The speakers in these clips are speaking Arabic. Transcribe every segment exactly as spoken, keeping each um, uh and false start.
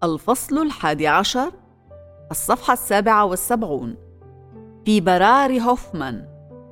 الفصل الحادي عشر، الصفحة السابعة والسبعون. في براري هوفمان.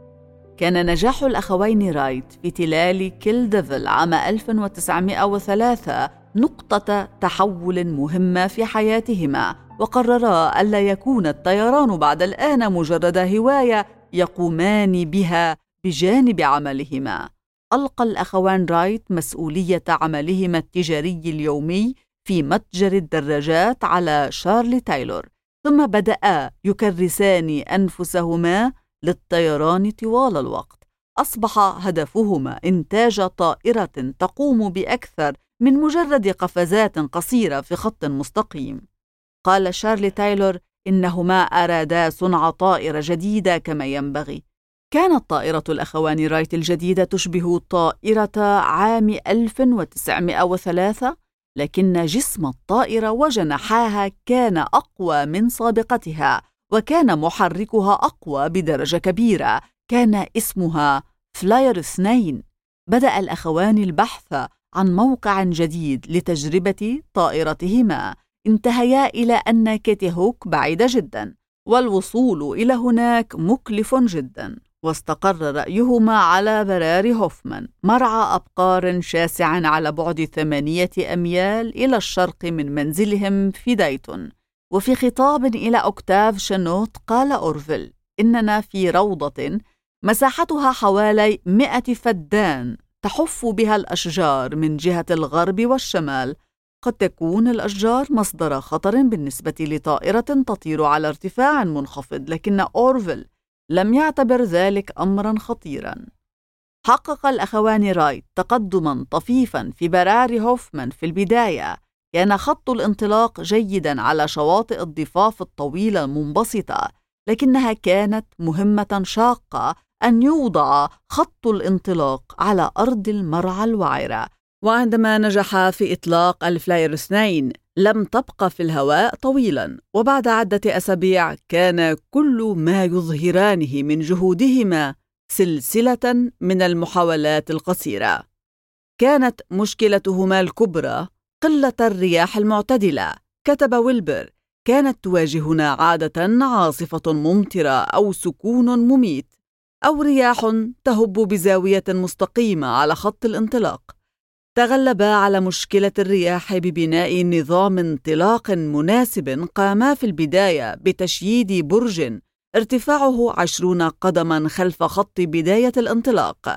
كان نجاح الأخوين رايت في تلال كيل ديفل عام ألف وتسعمائة وثلاثة نقطة تحول مهمة في حياتهما، وقررا ألا يكون الطيران بعد الآن مجرد هواية يقومان بها بجانب عملهما. ألقى الأخوان رايت مسؤولية عملهما التجاري اليومي في متجر الدراجات على شارلي تايلور، ثم بدأا يكرسان أنفسهما للطيران طوال الوقت. أصبح هدفهما إنتاج طائرة تقوم بأكثر من مجرد قفزات قصيرة في خط مستقيم. قال شارلي تايلور إنهما أرادا صنع طائرة جديدة كما ينبغي. كانت طائرة الأخوان رايت الجديدة تشبه طائرة عام ألف وتسعمائة وثلاثة، لكن جسم الطائرة وجناحاها كان أقوى من سابقتها، وكان محركها أقوى بدرجة كبيرة. كان اسمها فلاير اثنين. بدأ الأخوان البحث عن موقع جديد لتجربة طائرتهما. انتهيا إلى أن كيتي هوك بعيدة جدا، والوصول إلى هناك مكلف جدا، واستقر رأيهما على براري هوفمان، مرعى أبقار شاسع على بعد ثمانية أميال إلى الشرق من منزلهم في دايتون. وفي خطاب إلى أوكتاف شنوت قال أورفيل: إننا في روضة مساحتها حوالي مئة فدان تحف بها الأشجار من جهة الغرب والشمال. قد تكون الأشجار مصدر خطر بالنسبة لطائرة تطير على ارتفاع منخفض، لكن أورفيل لم يعتبر ذلك أمراً خطيراً. حقق الأخوان رايت تقدماً طفيفاً في براري هوفمان في البداية. كان خط الانطلاق جيداً على شواطئ الضفاف الطويلة المنبسطة، لكنها كانت مهمة شاقة أن يوضع خط الانطلاق على أرض المرعى الوعرة. وعندما نجح في إطلاق الفلاير اثنين لم تبقى في الهواء طويلاً، وبعد عدة أسابيع كان كل ما يظهرانه من جهودهما سلسلة من المحاولات القصيرة. كانت مشكلتهما الكبرى قلة الرياح المعتدلة. كتب ويلبر: كانت تواجهنا عادة عاصفة ممطرة أو سكون مميت أو رياح تهب بزاوية مستقيمة على خط الانطلاق. تغلبا على مشكلة الرياح ببناء نظام انطلاق مناسب. قاما في البداية بتشييد برج ارتفاعه عشرون قدما خلف خط بداية الانطلاق.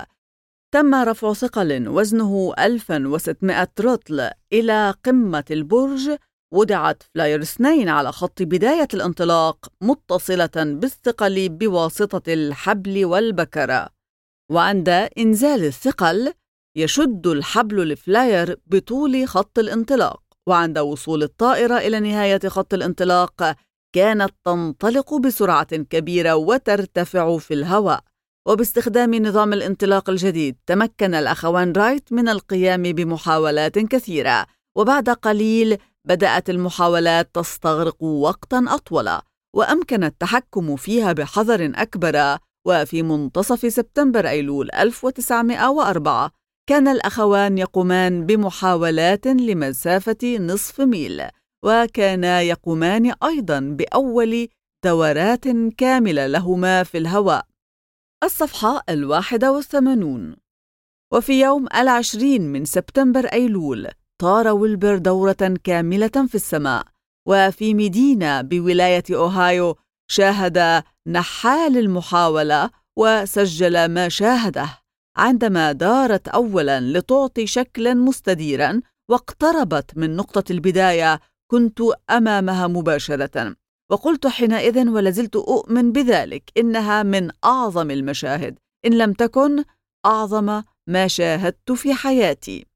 تم رفع ثقل وزنه ألف وستمائة رطل إلى قمة البرج. وضعت فلاير اثنين على خط بداية الانطلاق متصلة بالثقل بواسطة الحبل والبكرة، وعند إنزال الثقل يشد الحبل الفلاير بطول خط الانطلاق، وعند وصول الطائرة إلى نهاية خط الانطلاق كانت تنطلق بسرعة كبيرة وترتفع في الهواء. وباستخدام نظام الانطلاق الجديد تمكن الأخوان رايت من القيام بمحاولات كثيرة، وبعد قليل بدأت المحاولات تستغرق وقتاً أطول، وأمكن التحكم فيها بحذر أكبر. وفي منتصف سبتمبر أيلول ألف وتسعمائة وأربعة كان الأخوان يقومان بمحاولات لمسافة نصف ميل، وكانا يقومان أيضاً بأول دورات كاملة لهما في الهواء. الصفحة الواحدة والثمانون. وفي يوم العشرين من سبتمبر أيلول طار ويلبر دورة كاملة في السماء، وفي مدينة بولاية أوهايو شاهد نحال المحاولة وسجل ما شاهده. عندما دارت أولاً لتعطي شكلاً مستديراً واقتربت من نقطة البداية كنت أمامها مباشرة، وقلت حينئذ ولازلت أؤمن بذلك: إنها من أعظم المشاهد إن لم تكن أعظم ما شاهدت في حياتي.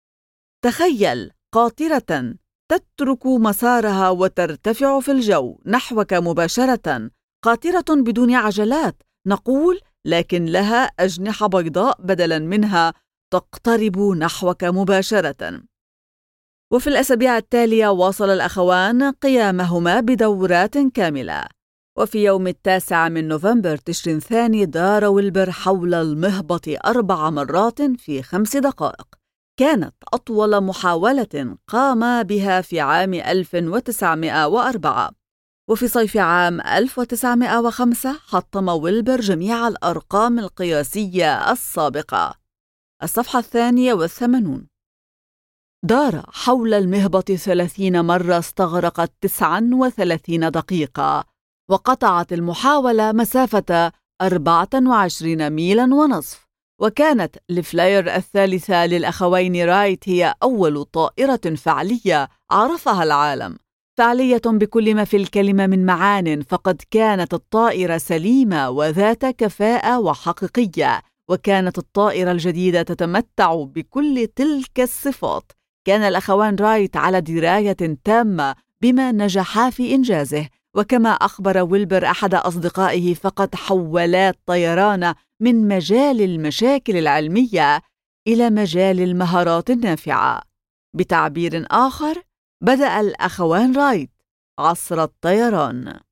تخيل قاطرة تترك مسارها وترتفع في الجو نحوك مباشرة، قاطرة بدون عجلات نقول، لكن لها أجنحة بيضاء بدلاً منها تقترب نحوك مباشرة. وفي الأسابيع التالية واصل الأخوان قيامهما بدورات كاملة. وفي يوم التاسع من نوفمبر تشرين الثاني دار ويلبر حول المهبط أربع مرات في خمس دقائق. كانت أطول محاولة قام بها في عام ألف وتسعمائة وأربعة. وفي صيف عام ألف وتسعمائة وخمسة حطم ويلبر جميع الأرقام القياسية السابقة. الصفحة الثانية والثمانون. دار حول المهبط ثلاثين مرة استغرقت تسعة وثلاثين دقيقة، وقطعت المحاولة مسافة أربعة وعشرين ميلاً ونصف. وكانت الفلاير الثالثة للأخوين رايت هي أول طائرة فعلية عرفها العالم، فعلية بكل ما في الكلمة من معان، فقد كانت الطائرة سليمة وذات كفاءة وحقيقية، وكانت الطائرة الجديدة تتمتع بكل تلك الصفات. كان الأخوان رايت على دراية تامة بما نجحا في إنجازه، وكما أخبر ويلبر أحد أصدقائه فقد حولا الطيران من مجال المشاكل العلمية إلى مجال المهارات النافعة. بتعبير آخر، بدأ الأخوان رايت عصر الطيران.